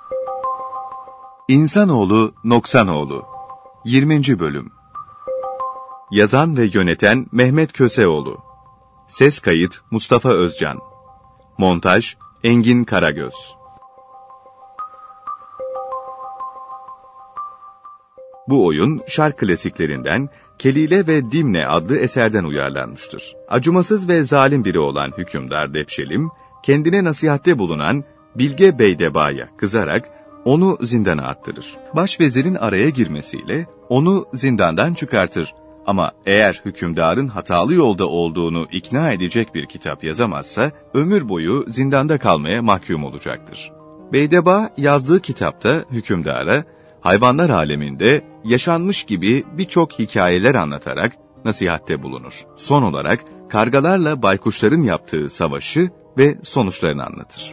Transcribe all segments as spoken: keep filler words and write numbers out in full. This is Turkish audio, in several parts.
İnsanoğlu Noksanoğlu yirminci Bölüm. Yazan ve yöneten Mehmet Köseoğlu. Ses kayıt Mustafa Özcan. Montaj Engin Karagöz. Bu oyun şark klasiklerinden Kelile ve Dimne adlı eserden uyarlanmıştır. Acımasız ve zalim biri olan hükümdar Depşelim, kendine nasihatte bulunan Bilge Beydeba'ya kızarak onu zindana attırır. Başvezirin araya girmesiyle onu zindandan çıkartır. Ama eğer hükümdarın hatalı yolda olduğunu ikna edecek bir kitap yazamazsa, ömür boyu zindanda kalmaya mahkum olacaktır. Beydeba yazdığı kitapta hükümdara, hayvanlar aleminde yaşanmış gibi birçok hikayeler anlatarak nasihatte bulunur. Son olarak kargalarla baykuşların yaptığı savaşı ve sonuçlarını anlatır.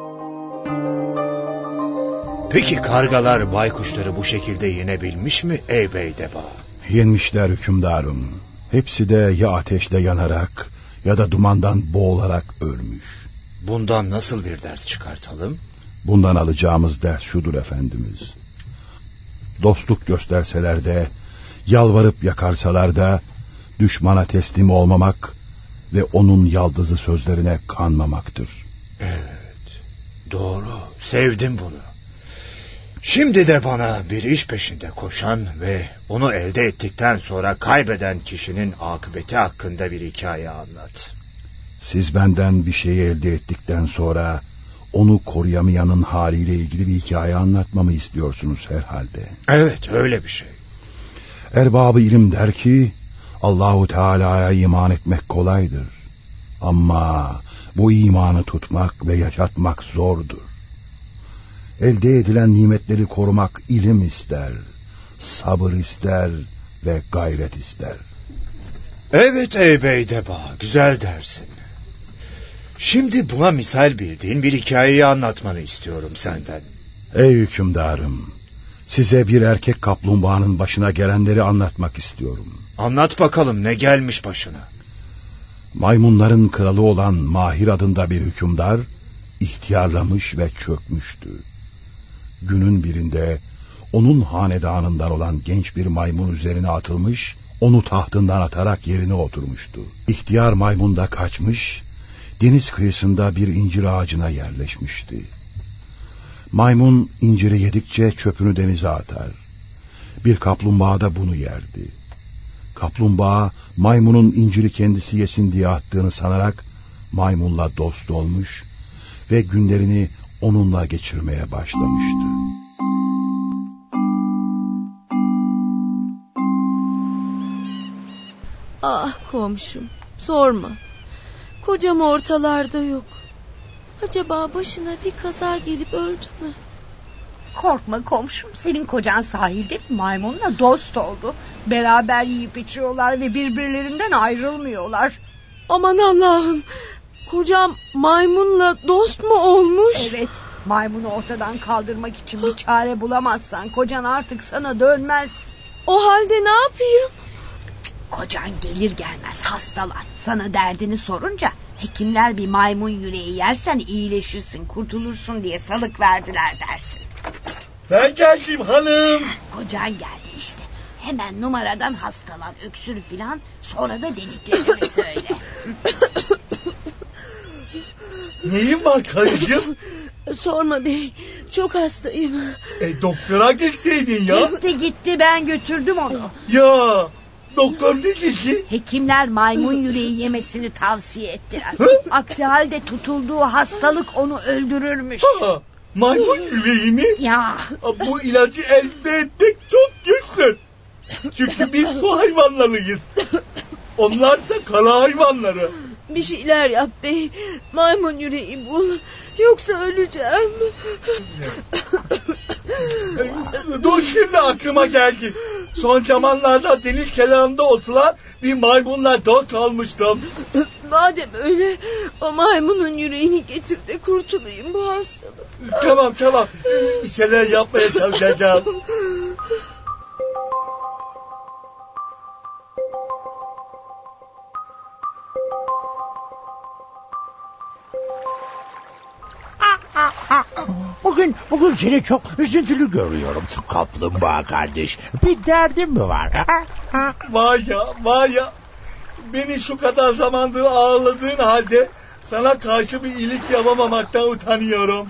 Peki kargalar baykuşları bu şekilde yenebilmiş mi ey Beydeba? Yenmişler hükümdarım. Hepsi de ya ateşle yanarak ya da dumandan boğularak ölmüş. Bundan nasıl bir ders çıkartalım? Bundan alacağımız ders şudur efendimiz. Dostluk gösterseler de, yalvarıp yakarsalar da, düşmana teslim olmamak ve onun yaldızı sözlerine kanmamaktır. Evet, doğru, sevdim bunu. Şimdi de bana bir iş peşinde koşan ve onu elde ettikten sonra kaybeden kişinin akıbeti hakkında bir hikaye anlat. Siz benden bir şeyi elde ettikten sonra onu koruyamayanın haliyle ilgili bir hikaye anlatmamı istiyorsunuz herhalde. Evet, öyle bir şey. Erbab-ı ilim der ki, Allahu Teala'ya iman etmek kolaydır. Ama bu imanı tutmak ve yaşatmak zordur. Elde edilen nimetleri korumak ilim ister, sabır ister ve gayret ister. Evet ey Beydeba, güzel dersin. Şimdi buna misal bildiğin bir hikayeyi anlatmanı istiyorum senden. Ey hükümdarım, size bir erkek kaplumbağanın başına gelenleri anlatmak istiyorum. Anlat bakalım, ne gelmiş başına? Maymunların kralı olan Mahir adında bir hükümdar ihtiyarlamış ve çökmüştü. Günün birinde onun hanedanından olan genç bir maymun üzerine atılmış, onu tahtından atarak yerine oturmuştu. İhtiyar maymun da kaçmış, deniz kıyısında bir incir ağacına yerleşmişti. Maymun inciri yedikçe çöpünü denize atar. Bir kaplumbağa da bunu yerdi. Kaplumbağa maymunun inciri kendisi yesin diye attığını sanarak maymunla dost olmuş ve günlerini onunla geçirmeye başlamıştı. Ah komşum, sorma. Kocam ortalarda yok. Acaba başına bir kaza gelip öldü mü? Korkma komşum, senin kocan sahilde bir maymunla dost oldu. Beraber yiyip içiyorlar ve birbirlerinden ayrılmıyorlar. Aman Allah'ım, kocam maymunla dost mu olmuş? Evet, maymunu ortadan kaldırmak için bir çare bulamazsan kocan artık sana dönmez. O halde ne yapayım? Kocan gelir gelmez hastalan. Sana derdini sorunca hekimler bir maymun yüreği yersen iyileşirsin, kurtulursun diye salık verdiler dersin. Ben geldim hanım. Kocan geldi işte. Hemen numaradan hastalan, öksür filan, sonra da dediklerimi söyle. Neyin var karıcığım? Sorma bey, çok hastayım. E, doktora gitseydin ya. Gitti gitti, ben götürdüm onu. Ya doktor ne dedi? Hekimler maymun yüreği yemesini tavsiye ettiler. Aksi halde tutulduğu hastalık onu öldürürmüş. Ha, maymun yüreği mi? Ya. Bu ilacı elde etmek çok güçlü. Çünkü biz su hayvanlarıyız. Onlarsa kara hayvanları. Bir şeyler yap bey. Maymun yüreği bul. Yoksa öleceğim. Dur, şimdi aklıma geldi. Son zamanlarda deniz kenarında oturan bir maymunla dost olmuştum. Madem öyle, o maymunun yüreğini getir de kurtulayım bu hastalık. Tamam tamam. Bir şeyler yapmaya çalışacağım. Bugün bugün seni çok üzüntülü görüyorum kaplumbağa kardeş. Bir derdin mi var? Vay ya, vay ya. Beni şu kadar zamandır ağırladığın halde sana karşı bir iyilik yapamamaktan utanıyorum.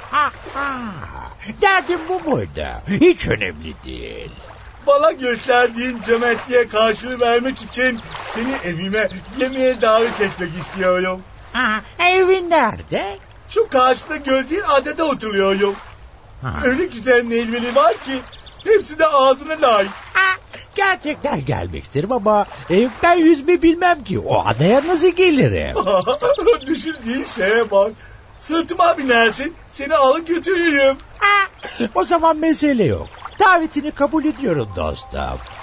Derdin bu muydu? Hiç önemli değil. Bana gösterdiğin cömertliğe karşılığı vermek için seni evime yemeğe davet etmek istiyorum. Ha, evin nerede? Şu karşıda gördüğün adada oturuyorum. Ha. Öyle güzel meyveli var ki hepsi de ağzına layık. Ha, gerçekten gelmek isterim ama e, ben yüzme bilmem ki. O adaya nasıl gelirim? Düşündüğün şeye bak. Sırtıma binersin, seni alıp götürürüm. Ha, o zaman mesele yok. Davetini kabul ediyorum dostum.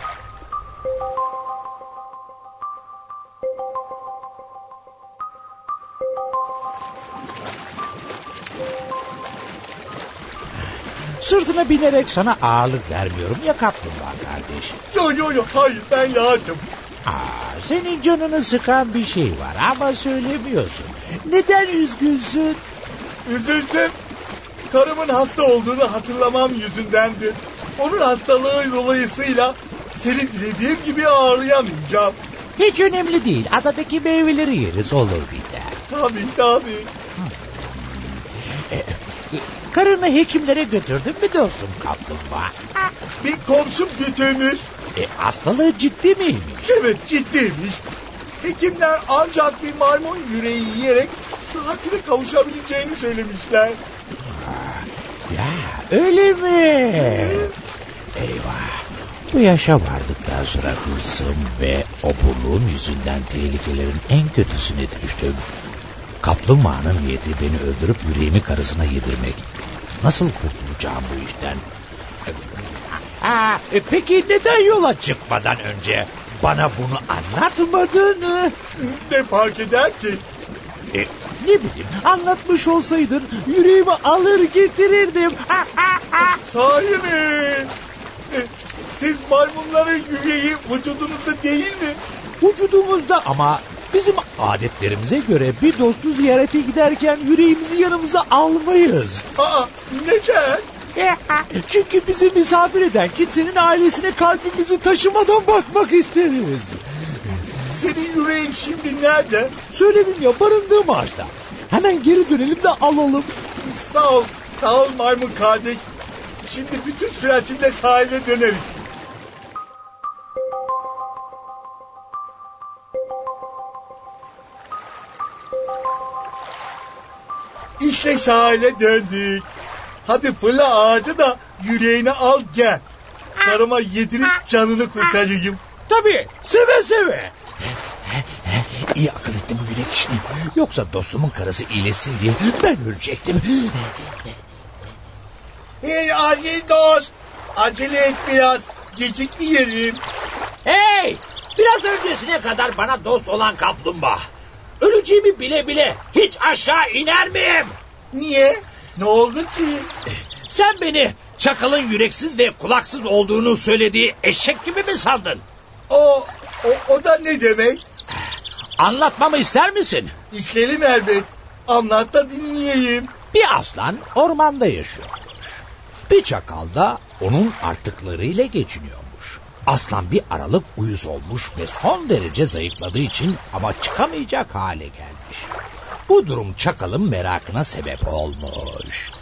Sırtına binerek sana ağırlık vermiyorum ya kaplumbağa kardeş. Yo yo yo hayır ben rahatım. Aa, senin canını sıkan bir şey var ama söylemiyorsun. Neden üzgünsün? Üzüntüm karımın hasta olduğunu hatırlamam yüzündendir. Onun hastalığı dolayısıyla seni dilediğim gibi ağırlayamayacağım. Hiç önemli değil. Adadaki meyveleri yeriz olur biter. Tabii tabii. Ee, karını hekimlere götürdün mü dostum kaplumbağa? Bir komşum götürmüş. E, hastalığı ciddi miymiş? Evet ciddiymiş. Hekimler ancak bir maymun yüreği yiyerek sıhhatine kavuşabileceğini söylemişler. Ya öyle mi? Eyvah. Bu yaşa vardıktan sonra hırsım ve oburluğum yüzünden tehlikelerin en kötüsüne düştüm. Kaplumbağanın niyeti beni öldürüp yüreğimi karısına yedirmek. Nasıl kurtulacağım bu işten? Aa, e, peki neden yola çıkmadan önce bana bunu anlatmadın? Ne fark eder ki? E, ne bileyim anlatmış olsaydın yüreğimi alır getirirdim. Sahi mi? E, siz maymunların yüreği vücudunuzda değil mi? Vücudumuzda ama bizim adetlerimize göre bir dostu ziyarete giderken yüreğimizi yanımıza almayız. Aa, neden? Çünkü bizi misafir eden kimsenin ailesine kalbimizi taşımadan bakmak isteriz. Senin yüreğin şimdi nerede? Söyledim ya barındığım ağaçta. Hemen geri dönelim de alalım. Sağ ol, sağ ol maymun kardeş. Şimdi bütün süratimle sahile döneriz. İşte sahile döndük. Hadi fırla ağacı da yüreğini al gel. Karıma yedirip canını kurtarayım. Tabii seve seve. İyi akıl ettim bu yürek işini. Yoksa dostumun karısı iyileşsin diye ben ölecektim. Hey aziz dost. Acele et biraz. Gecikmeyelim. Hey! Biraz öncesine kadar bana dost olan kaplumbağa. Öleceğimi bile bile hiç aşağı iner miyim? Niye? Ne oldu ki? Sen beni çakalın yüreksiz ve kulaksız olduğunu söylediği eşek gibi mi sandın? O, o, o da ne demek? Anlatmamı ister misin? İsterim elbet. Anlat da dinleyeyim. Bir aslan ormanda yaşıyormuş. Bir çakal da onun artıklarıyla geçiniyormuş. Aslan bir aralık uyuz olmuş ve son derece zayıfladığı için ama çıkamayacak hale gelmiş. Bu durum çakalın merakına sebep olmuş.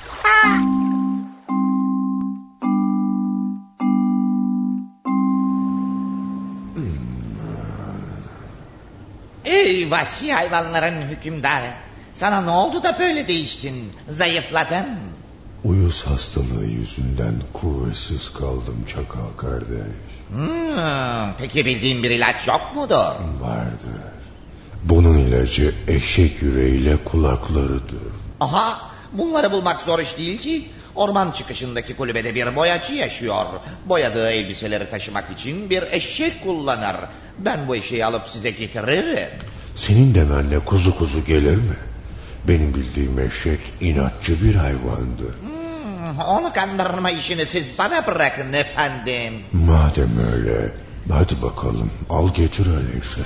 Ey vahşi hayvanların hükümdarı. Sana ne oldu da böyle değiştin? Zayıfladın. Uyuz hastalığı yüzünden kuvvetsiz kaldım çakal kardeş. Hmm, peki bildiğin bir ilaç yok mudur? Vardır. Bunun ilacı eşek yüreğiyle kulaklarıdır. Aha, bunları bulmak zor iş değil ki. Orman çıkışındaki kulübede bir boyacı yaşıyor. Boyadığı elbiseleri taşımak için bir eşek kullanır. Ben bu eşeği alıp size getiririm. Senin demenle kuzu kuzu gelir mi? Benim bildiğim eşek inatçı bir hayvandır. Hmm, onu kandırma işini siz bana bırakın efendim. Madem öyle, hadi bakalım al getir öyleyse.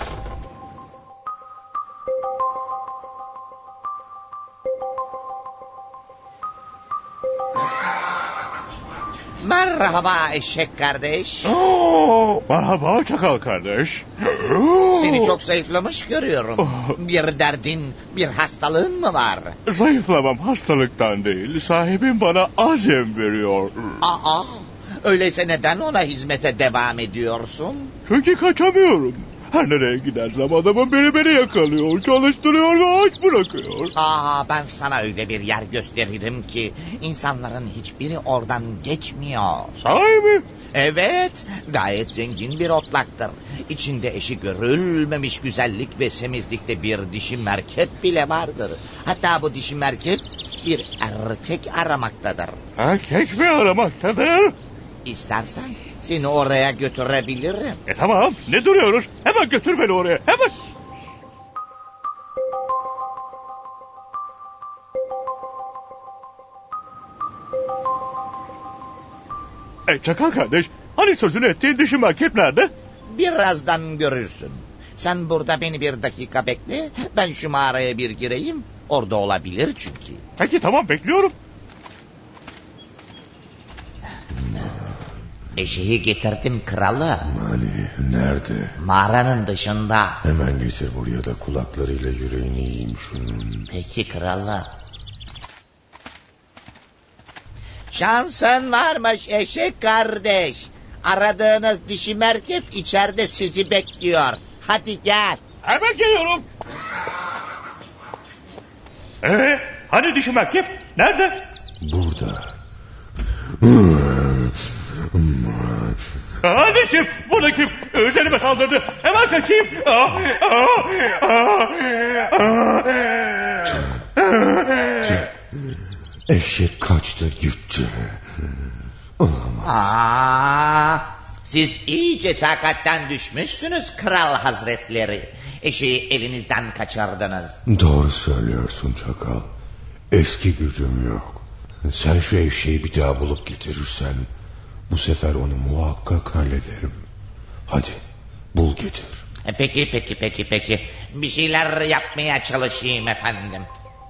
Merhaba eşek kardeş. Oo, merhaba çakal kardeş. Seni çok zayıflamış görüyorum. Bir derdin, bir hastalığın mı var? Zayıflamam hastalıktan değil. Sahibim bana azem veriyor. Aa, öyleyse neden ona hizmete devam ediyorsun? Çünkü kaçamıyorum. Her nereye gidersem adamın biri beni yakalıyor, çalıştırıyor ve aç bırakıyor. Aa, ben sana öyle bir yer gösteririm ki insanların hiçbiri oradan geçmiyor. Sahi mi? Evet, gayet zengin bir otlaktır. İçinde eşi görülmemiş güzellik ve semizlikte bir dişi merkep bile vardır. Hatta bu dişi merkep bir erkek aramaktadır. Erkek mi aramaktadır? İstersen seni oraya götürebilirim. E tamam, ne duruyoruz? Hemen götür beni oraya, hemen. E çakal kardeş, hani sözünü ettiğin dişi merkep nerede? Birazdan görürsün. Sen burada beni bir dakika bekle. Ben şu mağaraya bir gireyim. Orada olabilir çünkü. Peki tamam, bekliyorum. Eşeği getirdim kralı. Hani nerede? Mağaranın dışında. Hemen getir buraya da kulaklarıyla yüreğini yiyeyim şunun. Peki kralı. Şansın varmış eşek kardeş. Aradığınız dişi merkep içeride sizi bekliyor. Hadi gel. Hemen geliyorum. Ee, hani dişi merkep nerede? Burada. Anneciğim, burada kim? Üzerime saldırdı. Hemen kaçayım. Ah, ah, ah, ah. Eşek kaçtı gitti. Aa, siz iyice takatten düşmüşsünüz kral hazretleri. Eşeği elinizden kaçırdınız. Doğru söylüyorsun çakal. Eski gücüm yok. Sen şu eşeği bir daha bulup getirirsen bu sefer onu muhakkak hallederim. Hadi bul getir. E, peki peki peki peki. Bir şeyler yapmaya çalışayım efendim.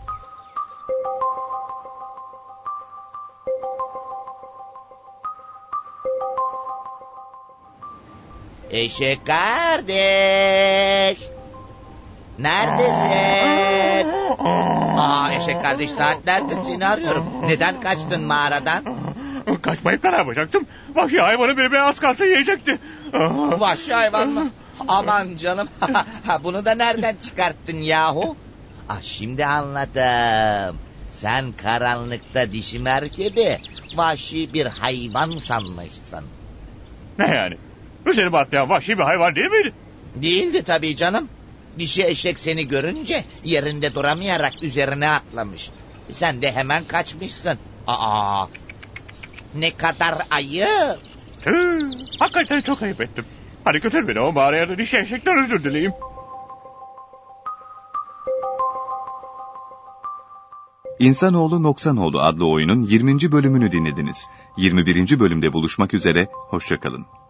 Eşek kardeş. Neredesin? Aa, eşek kardeş, saatlerdir seni arıyorum. Neden kaçtın mağaradan? Kaçmayıp ne yapacaktım? Vahşi hayvanı beni az kalsın yiyecekti. Vahşi hayvan mı? Aman canım. Bunu da nereden çıkarttın yahu? Ah, şimdi anladım. Sen karanlıkta dişi merkebi vahşi bir hayvan sanmışsın. Ne yani? Üzerime atlayan vahşi bir hayvan değil miydi? Değildi tabii canım. Dişi eşek seni görünce yerinde duramayarak üzerine atlamış. Sen de hemen kaçmışsın. Aa, ne kadar ayıp. Tüh, hakikaten çok ayıp ettim. Hadi götür beni o mağaraya da dişi eşekten özür dileyim. İnsanoğlu Noksanoğlu adlı oyunun yirminci bölümünü dinlediniz. yirmi birinci bölümde buluşmak üzere, hoşça kalın.